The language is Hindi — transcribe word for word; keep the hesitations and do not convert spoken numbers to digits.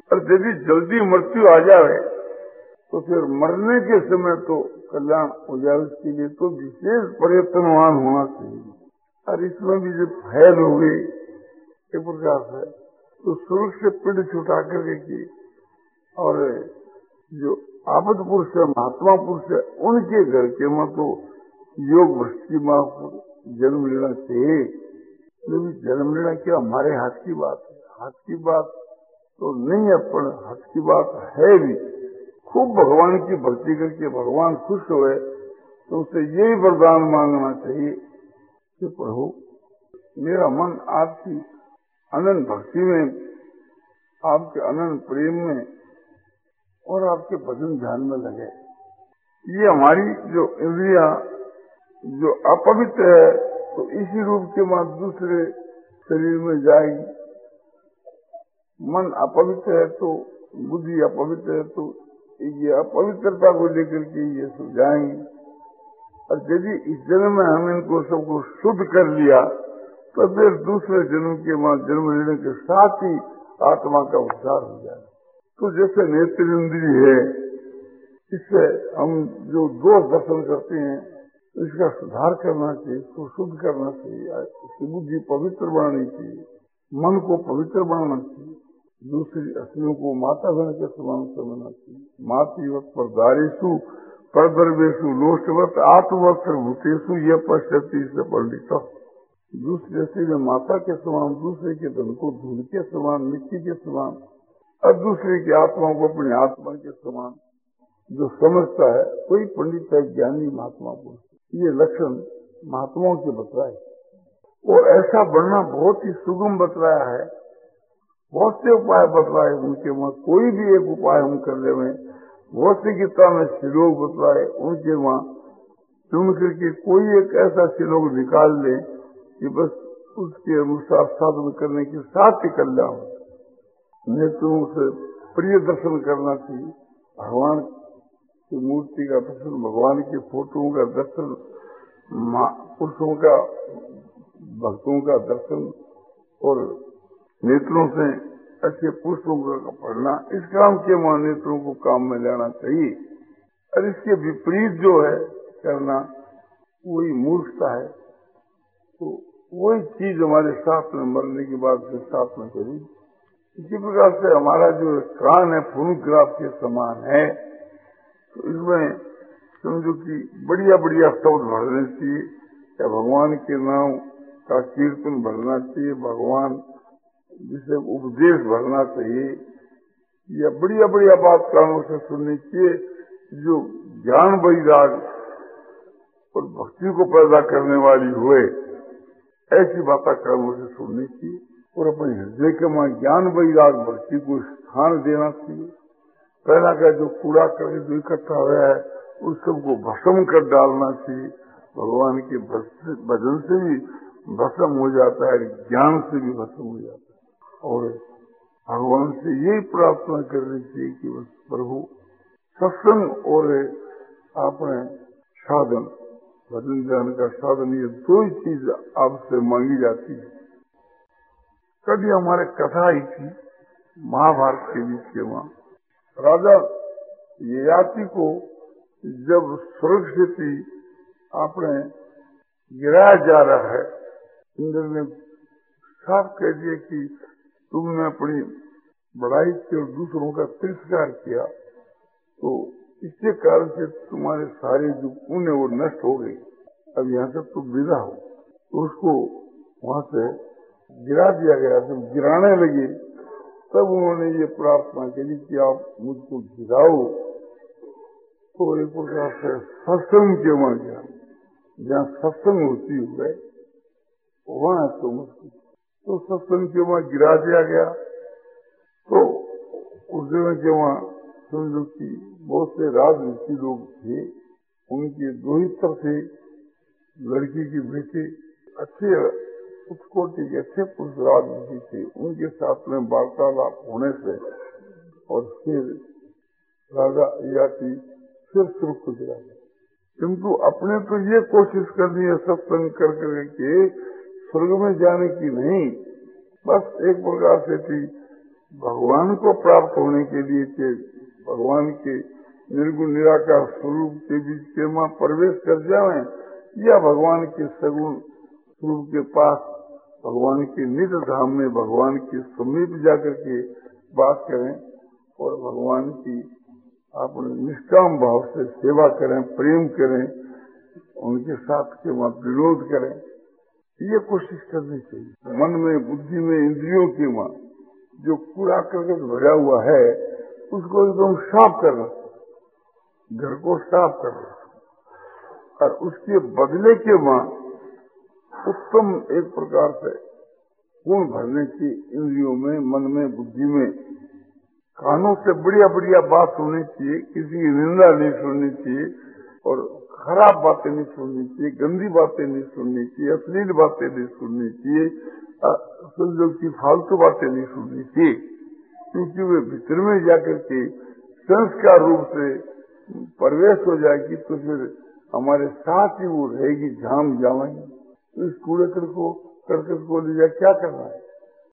और यदि जल्दी मृत्यु आ जाए तो फिर मरने के समय तो कल्याण हो जाए, उसके लिए तो विशेष प्रयत्नवान होना चाहिए। और इसमें भी जब फैल हो गई एक प्रकार से, तो स्वर्ग से पिंड छुटा कर देखिए, और जो आपद पुरुष है, महात्मा पुरुष है, उनके घर के में तो योग भ्रष्ट की माँ को जन्म लेना चाहिए। लेकिन जन्म लेना क्या हमारे हाथ की बात है? हाथ की बात तो नहीं है, पर हाथ की बात है भी। खूब भगवान की भक्ति करके भगवान खुश हुए तो उससे यही वरदान मांगना चाहिए कि प्रभु मेरा मन आपकी अनंत भक्ति में, आपके अनंत प्रेम में और आपके भजन ध्यान में लगे। ये हमारी जो इंद्रिया जो अपवित्र है तो इसी रूप के बाद दूसरे शरीर में जाएगी। मन अपवित्र है तो बुद्धि अपवित्र है तो ये अपवित्रता को लेकर के ये सब जाएंगे। और यदि इस जन्म में हम इनको सबको शुद्ध कर लिया तो फिर दूसरे जन्म के बाद जन्म लेने के साथ ही आत्मा का उद्धार हो जाए। तो जैसे नेत्र इंद्रिय है, इससे हम जो दोष दर्शन करते हैं इसका सुधार करना चाहिए, इसको शुद्ध करना चाहिए, इसकी बुद्धि पवित्र बनानी चाहिए, मन को पवित्र बनाना चाहिए, दूसरी अस्थियों को माता बहन के समान समझना चाहिए। मातृवत पर दारेशु परदर्वेशु लोष्टवत आत्मवत भूतेशु यह पश्यति से पंडित। दूसरे अस्थियों में माता के समान, दूसरे के धन को धूल के समान, मिट्टी के समान, और दूसरे की आत्मा को अपनी आत्मा के समान जो समझता है कोई पंडित है, ज्ञानी महात्मा पुरुष। ये लक्षण महात्माओं के बतलाए, और ऐसा बनना बहुत ही सुगम बतलाया है। बहुत से उपाय बतलाए उनके वहां, कोई भी एक उपाय हम कर ले में, बहुत सी गीता में श्लोक बतलाए उनके वहां, चुन करके कोई एक ऐसा श्लोक निकाल ले कि बस उसके अनुसार साधन करने के साथ ही कल्याण हो। नेत्रों से प्रिय दर्शन करना चाहिए, भगवान की मूर्ति का दर्शन, भगवान की फोटों का दर्शन, पुरुषों का भक्तों का दर्शन, और नेत्रों से अच्छे पुष्पों का पढ़ना, इस काम के वहां नेत्रों को काम में लेना चाहिए। और इसके विपरीत जो है करना वही मूर्खता है। तो वही चीज हमारे साथ में मरने के बाद फिर साथ में करी। इसी प्रकार से हमारा जो कान है फोनोग्राफ के समान है, तो इसमें समझो कि बढ़िया बढ़िया शब्द भरने चाहिए, या भगवान के नाम का कीर्तन भरना चाहिए, भगवान जिसे उपदेश भरना चाहिए, या बढ़िया बढ़िया बात कानों से सुननी चाहिए जो ज्ञान वैराग और भक्ति को पैदा करने वाली हुए। ऐसी बातें कानों से सुननी चाहिए और अपने हृदय के वहां ज्ञान वैराग भक्ति को स्थान देना चाहिए। पहला का जो कूड़ा करके जो इकट्ठा हुआ है उस सबको भस्म कर डालना चाहिए। भगवान के भजन से भी भस्म हो जाता है, ज्ञान से भी भस्म हो जाता है। और भगवान से यही प्रार्थना करनी चाहिए कि बस प्रभु सत्संग और आपने साधन, भजन ध्यान का साधन, ये दो ही चीज आपसे मांगी जाती है। कभी हमारे कथा आई थी महाभारत के बीच के वहां, राजा ययाति को जब स्वर्ग से थी आपने गिराया जा रहा है, इंद्र ने साफ कह दिया कि तुमने अपनी बड़ाई की और दूसरों का तिरस्कार किया, तो इसके कारण से तुम्हारे सारे जो पुण्य वो नष्ट हो गई, अब यहाँ से तुम विदा हो। तो उसको वहां से गिरा दिया गया। जब गिराने लगे तब उन्होंने ये प्रार्थना करी कि आप मुझको गिराओ। तो एक प्रकार से सत्संग के वहां गया, जहाँ सत्संग होती हुए वहां तो मुझको तो सत्संग के वहां गिरा दिया गया। तो उस जगह के वहां समझो कि बहुत से राजनीति लोग थे, उनके दो ही तरफ थे, लड़की के बेटे अच्छे उच्च कोटि के अच्छे पुरुष राजनीति थे, उनके साथ में वार्तालाप होने से और फिर राजा याति फिर सुख को गिरा गया। किंतु अपने तो ये कोशिश करनी है सत्संग कर करके स्वर्ग में जाने की नहीं, बस एक प्रकार से थी भगवान को प्राप्त होने के लिए के भगवान के निर्गुण निराकार स्वरूप के बीच के वहाँ प्रवेश कर जाए, या भगवान के सगुण स्वरूप के पास भगवान के निज धाम में भगवान के समीप जाकर के बात करें और भगवान की अपने निष्काम भाव से सेवा करें, प्रेम करें, उनके साथ के वहाँ विरोध करें, ये कोशिश करनी चाहिए। मन में, बुद्धि में, इंद्रियों के वहाँ जो कूड़ा करकट भरा हुआ है उसको एकदम साफ करना, घर को साफ करना, और उसके बदले के वहाँ उत्तम एक प्रकार से गुण भरने की इंद्रियों में, मन में, बुद्धि में। कानों से बढ़िया बढ़िया बात सुननी चाहिए, किसी की निंदा नहीं सुननी चाहिए और खराब बातें नहीं सुननी चाहिए, गंदी बातें नहीं सुननी चाहिए, अश्लील बातें नहीं सुननी चाहिए, समझो की फालतू बातें नहीं सुननी चाहिए, क्योंकि वे भीतर में जाकर के संस्कार रूप से प्रवेश हो जाएगी तो फिर हमारे साथ ही वो रहेगी, झाम जाएंगे। तो इस कूड़े को करकट को ले जा क्या करना है।